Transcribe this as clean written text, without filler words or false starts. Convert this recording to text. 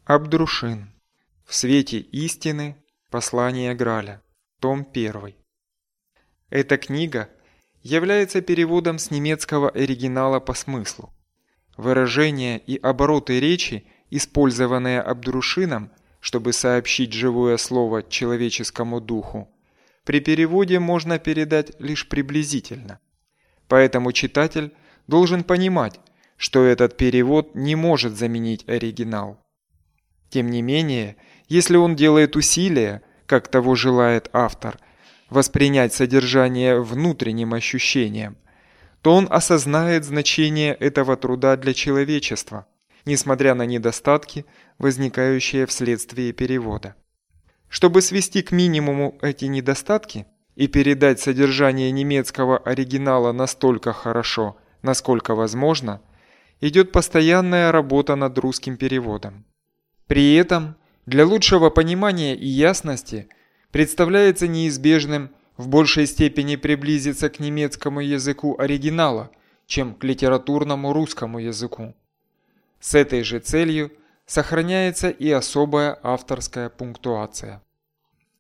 Абдрушин. В свете истины. Послание Граля. Том 1. Эта книга является переводом с немецкого оригинала по смыслу. Выражения и обороты речи, использованные Абдрушином, чтобы сообщить живое слово человеческому духу, при переводе можно передать лишь приблизительно. Поэтому читатель должен понимать, что этот перевод не может заменить оригинал. Тем не менее, если он делает усилия, как того желает автор, воспринять содержание внутренним ощущением, то он осознает значение этого труда для человечества, несмотря на недостатки, возникающие вследствие перевода. Чтобы свести к минимуму эти недостатки и передать содержание немецкого оригинала настолько хорошо, насколько возможно, идет постоянная работа над русским переводом. При этом, для лучшего понимания и ясности, представляется неизбежным в большей степени приблизиться к немецкому языку оригинала, чем к литературному русскому языку. С этой же целью сохраняется и особая авторская пунктуация.